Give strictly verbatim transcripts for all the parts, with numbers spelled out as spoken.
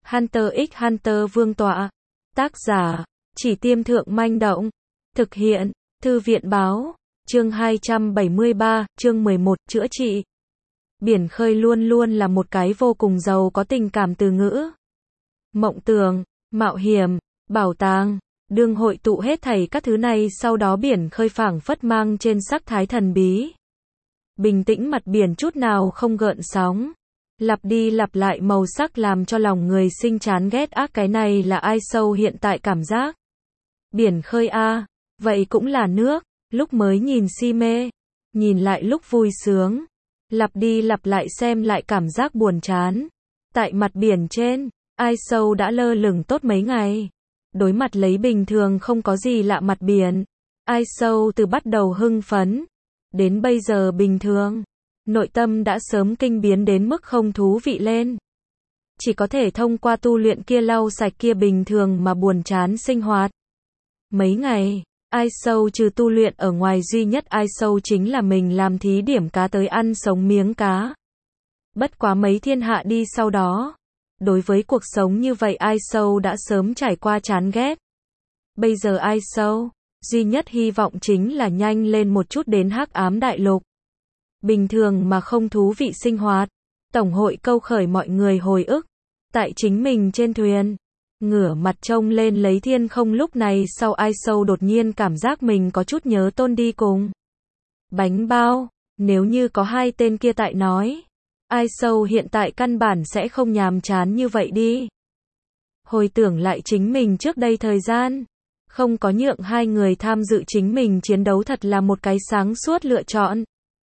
Hunter x Hunter Vương tọa. Tác giả, Chỉ Tiêm Thượng Manh Động. Thực hiện, Thư viện Báo. Chương hai trăm bảy mươi ba, chương mười một, chữa trị. Biển khơi luôn luôn là một cái vô cùng giàu có tình cảm từ ngữ. Mộng tưởng, mạo hiểm, bảo tàng, đương hội tụ hết thảy các thứ này, sau đó biển khơi phảng phất mang trên sắc thái thần bí. Bình tĩnh mặt biển chút nào không gợn sóng. Lặp đi lặp lại màu sắc làm cho lòng người sinh chán ghét ác, cái này là ai sâu hiện tại cảm giác. Biển khơi a, vậy cũng là nước, lúc mới nhìn si mê, nhìn lại lúc vui sướng. Lặp đi lặp lại xem lại cảm giác buồn chán. Tại mặt biển trên, ai sâu đã lơ lửng tốt mấy ngày. Đối mặt lấy bình thường không có gì lạ mặt biển, ai sâu từ bắt đầu hưng phấn, đến bây giờ bình thường. Nội tâm đã sớm kinh biến đến mức không thú vị lên. Chỉ có thể thông qua tu luyện kia lau sạch kia bình thường mà buồn chán sinh hoạt. Mấy ngày, ai sâu trừ tu luyện ở ngoài duy nhất ai sâu chính là mình làm thí điểm cá tới ăn sống miếng cá. Bất quá mấy thiên hạ đi sau đó, đối với cuộc sống như vậy ai sâu đã sớm trải qua chán ghét. Bây giờ ai sâu, duy nhất hy vọng chính là nhanh lên một chút đến Hắc Ám Đại Lục. Bình thường mà không thú vị sinh hoạt. Tổng hội câu khởi mọi người hồi ức. Tại chính mình trên thuyền, ngửa mặt trông lên lấy thiên không, lúc này sau ai sâu đột nhiên cảm giác mình có chút nhớ Tôn đi cùng. Bánh bao, nếu như có hai tên kia tại nói, ai sâu hiện tại căn bản sẽ không nhàm chán như vậy đi. Hồi tưởng lại chính mình trước đây thời gian, không có nhượng hai người tham dự chính mình chiến đấu thật là một cái sáng suốt lựa chọn.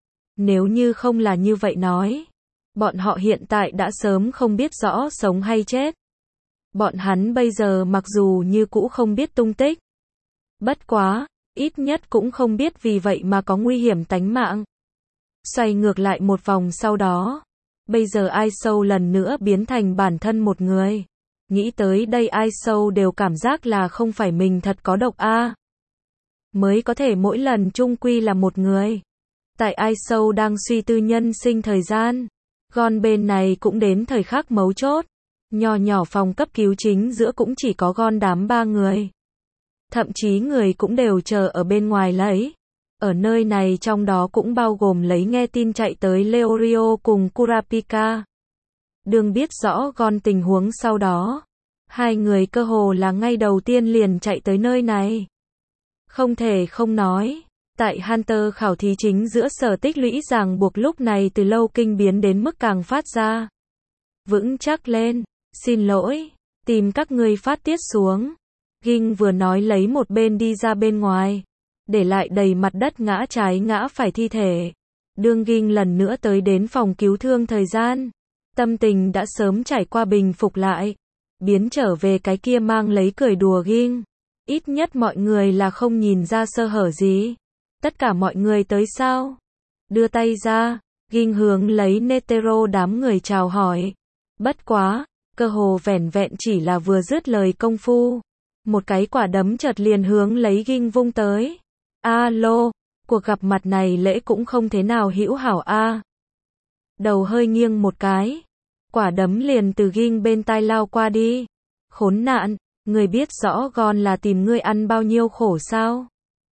Nếu như không là như vậy nói, bọn họ hiện tại đã sớm không biết rõ sống hay chết. Bọn hắn bây giờ mặc dù như cũ không biết tung tích. Bất quá, ít nhất cũng không biết vì vậy mà có nguy hiểm tánh mạng. Xoay ngược lại một vòng sau đó, bây giờ ai sâu lần nữa biến thành bản thân một người. Nghĩ tới đây ai sâu đều cảm giác là không phải mình thật có độc a. Mới có thể mỗi lần chung quy là một người. Tại ai sâu đang suy tư nhân sinh thời gian, Gon bên này cũng đến thời khắc mấu chốt. Nho nhỏ phòng cấp cứu chính giữa cũng chỉ có Gon đám ba người. Thậm chí người cũng đều chờ ở bên ngoài lấy. Ở nơi này trong đó cũng bao gồm lấy nghe tin chạy tới Leorio cùng Kurapika. Đừng biết rõ Gon tình huống sau đó. Hai người cơ hồ là ngay đầu tiên liền chạy tới nơi này. Không thể không nói. Tại Hunter khảo thí chính giữa sở tích lũy ràng buộc lúc này từ lâu kinh biến đến mức càng phát ra vững chắc lên. Xin lỗi, tìm các ngươi phát tiết xuống. Ging vừa nói lấy một bên đi ra bên ngoài, để lại đầy mặt đất ngã trái ngã phải thi thể. Đương Ging lần nữa tới đến phòng cứu thương thời gian, tâm tình đã sớm trải qua bình phục lại, biến trở về cái kia mang lấy cười đùa Ging. Ít nhất mọi người là không nhìn ra sơ hở gì. Tất cả mọi người tới sao? Đưa tay ra, Ging hướng lấy Netero đám người chào hỏi. Bất quá, cơ hồ vẻn vẹn chỉ là vừa dứt lời công phu, một cái quả đấm chợt liền hướng lấy Ging vung tới. Alo, cuộc gặp mặt này lễ cũng không thế nào hữu hảo a. Đầu hơi nghiêng một cái, quả đấm liền từ Ging bên tai lao qua đi. Khốn nạn, người biết rõ Gon là tìm ngươi ăn bao nhiêu khổ sao?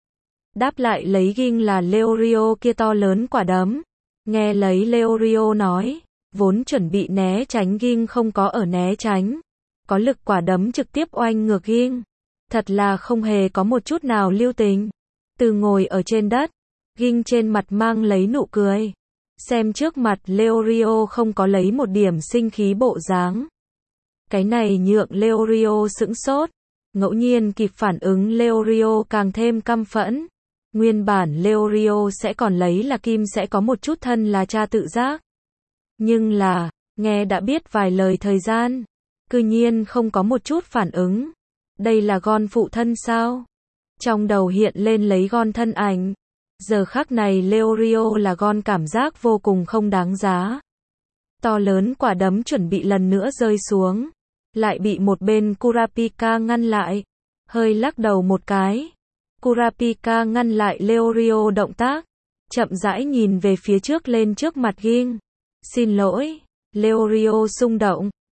Đáp lại lấy Ging là Leorio kia to lớn quả đấm. Nghe lấy Leorio nói, vốn chuẩn bị né tránh Ging không có ở né tránh. Có lực quả đấm trực tiếp oanh ngược Ging. Thật là không hề có một chút nào lưu tình. Từ ngồi ở trên đất, Ging trên mặt mang lấy nụ cười. Xem trước mặt Leorio không có lấy một điểm sinh khí bộ dáng. Cái này nhượng Leorio sững sốt. Ngẫu nhiên kịp phản ứng Leorio càng thêm căm phẫn. Nguyên bản Leorio sẽ còn lấy là Kim sẽ có một chút thân là cha tự giác. Nhưng là, nghe đã biết vài lời thời gian, cư nhiên không có một chút phản ứng. Đây là Gon phụ thân sao? Trong đầu hiện lên lấy Gon thân ảnh. Giờ khắc này Leorio là Gon cảm giác vô cùng không đáng giá. To lớn quả đấm chuẩn bị lần nữa rơi xuống. Lại bị một bên Kurapika ngăn lại. Hơi lắc đầu một cái. Kurapika ngăn lại Leorio động tác. Chậm rãi nhìn về phía trước lên trước mặt Ging. Xin lỗi. Leorio xung động.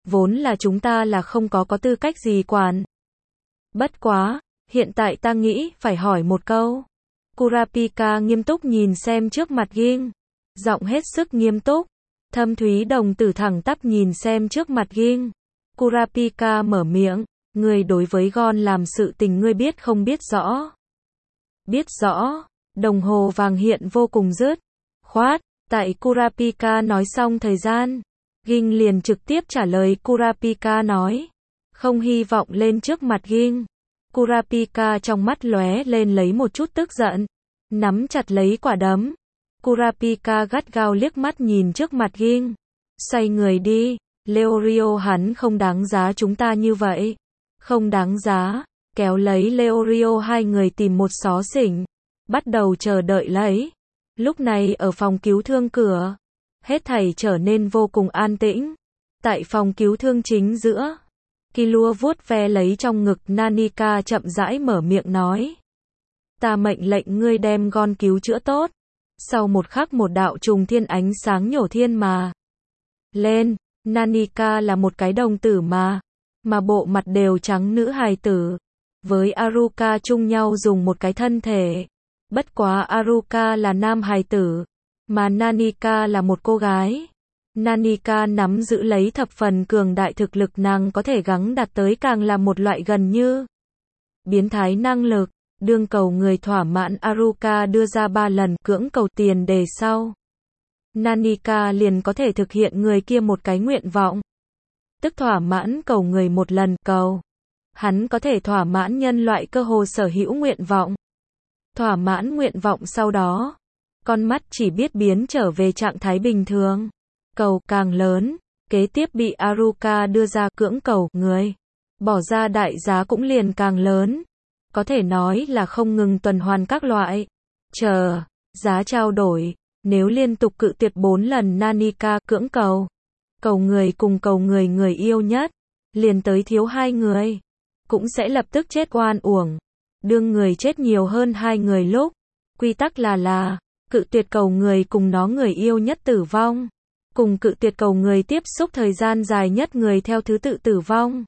vốn là chúng ta là không có có tư cách gì quản. Bất quá, hiện tại ta nghĩ phải hỏi một câu. Kurapika nghiêm túc nhìn xem trước mặt Ging, giọng hết sức nghiêm túc. Thâm thúy đồng tử thẳng tắp nhìn xem trước mặt Ging. Kurapika mở miệng, ngươi đối với Gon làm sự tình ngươi biết không biết rõ? Biết rõ. Đồng hồ vàng hiện vô cùng dứt khoát. Tại Kurapika nói xong thời gian, Ging liền trực tiếp trả lời. Kurapika nói, không hy vọng lên trước mặt Ging. Kurapika trong mắt lóe lên lấy một chút tức giận, nắm chặt lấy quả đấm. Kurapika gắt gao liếc mắt nhìn trước mặt Ging, xoay người đi. Leorio hắn không đáng giá chúng ta như vậy. Không đáng giá. Kéo lấy Leorio hai người tìm một xó xỉnh, bắt đầu chờ đợi lấy. Lúc này ở phòng cứu thương cửa, hết thảy trở nên vô cùng an tĩnh. Tại phòng cứu thương chính giữa, Killua vuốt ve lấy trong ngực Nanika chậm rãi mở miệng nói. Ta mệnh lệnh ngươi đem Gon cứu chữa tốt. Sau một khắc một đạo trùng thiên ánh sáng nhổ thiên mà lên. Nanika là một cái đồng tử mà, mà bộ mặt đều trắng nữ hài tử. Với Aruka chung nhau dùng một cái thân thể. Bất quá Aruka là nam hài tử, mà Nanika là một cô gái. Nanika nắm giữ lấy thập phần cường đại thực lực, nàng có thể gắng đạt tới càng là một loại gần như biến thái năng lực. Đương cầu người thỏa mãn Aruka đưa ra ba lần cưỡng cầu tiền đề sau, Nanika liền có thể thực hiện người kia một cái nguyện vọng. Tức thỏa mãn cầu người một lần cầu, hắn có thể thỏa mãn nhân loại cơ hồ sở hữu nguyện vọng. Thỏa mãn nguyện vọng sau đó, con mắt chỉ biết biến trở về trạng thái bình thường. Cầu càng lớn, kế tiếp bị Aruka đưa ra cưỡng cầu người, bỏ ra đại giá cũng liền càng lớn. Có thể nói là không ngừng tuần hoàn các loại chờ giá trao đổi. Nếu liên tục cự tuyệt bốn lần Nanika cưỡng cầu, cầu người cùng cầu người người yêu nhất, liền tới thiếu hai người, cũng sẽ lập tức chết oan uổng. Đương người chết nhiều hơn hai người lúc, quy tắc là là, cự tuyệt cầu người cùng nó người yêu nhất tử vong, cùng cự tuyệt cầu người tiếp xúc thời gian dài nhất người theo thứ tự tử vong.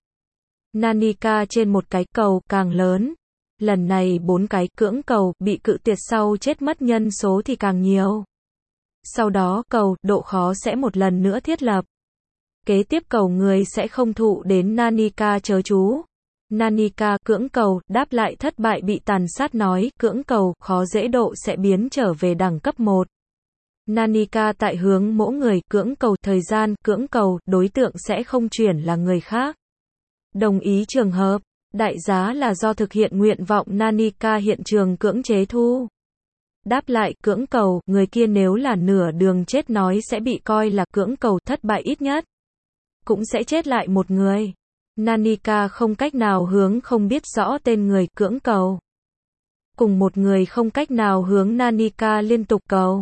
Nanika trên một cái cầu càng lớn, lần này bốn cái cưỡng cầu bị cự tuyệt sau chết mất nhân số thì càng nhiều. Sau đó cầu, độ khó sẽ một lần nữa thiết lập. Kế tiếp cầu người sẽ không thụ đến Nanika chớ chú. Nanika cưỡng cầu, đáp lại thất bại bị tàn sát nói, cưỡng cầu, khó dễ độ sẽ biến trở về đẳng cấp một. Nanika tại hướng mỗi người cưỡng cầu, thời gian, cưỡng cầu, đối tượng sẽ không chuyển là người khác. Đồng ý trường hợp, đại giá là do thực hiện nguyện vọng Nanika hiện trường cưỡng chế thu. Đáp lại cưỡng cầu, người kia nếu là nửa đường chết nói sẽ bị coi là cưỡng cầu thất bại ít nhất. Cũng sẽ chết lại một người. Nanika không cách nào hướng không biết rõ tên người cưỡng cầu. Cùng một người không cách nào hướng Nanika liên tục cầu.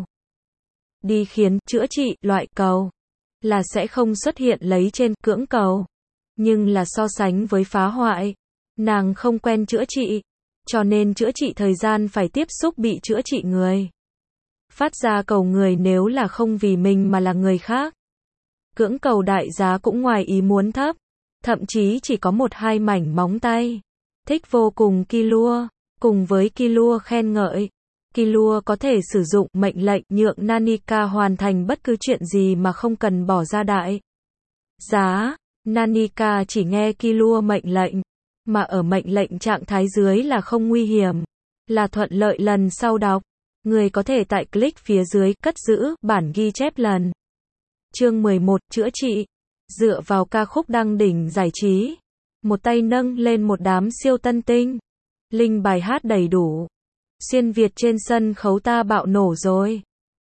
Đi khiến chữa trị loại cầu. Là sẽ không xuất hiện lấy trên cưỡng cầu. Nhưng là so sánh với phá hoại. Nàng không quen chữa trị. Cho nên chữa trị thời gian phải tiếp xúc bị chữa trị người. Phát ra cầu người nếu là không vì mình mà là người khác. Cưỡng cầu đại giá cũng ngoài ý muốn thấp. Thậm chí chỉ có một hai mảnh móng tay. Thích vô cùng Killua. Cùng với Killua khen ngợi. Killua có thể sử dụng mệnh lệnh nhượng Nanika hoàn thành bất cứ chuyện gì mà không cần bỏ ra đại giá. Nanika chỉ nghe Killua mệnh lệnh. Mà ở mệnh lệnh trạng thái dưới là không nguy hiểm. Là thuận lợi lần sau đọc. Người có thể tại click phía dưới cất giữ bản ghi chép lần. Chương mười một, chữa trị. Dựa vào ca khúc đăng đỉnh giải trí. Một tay nâng lên một đám siêu tân tinh. Linh bài hát đầy đủ. Xuyên Việt trên sân khấu ta bạo nổ rồi.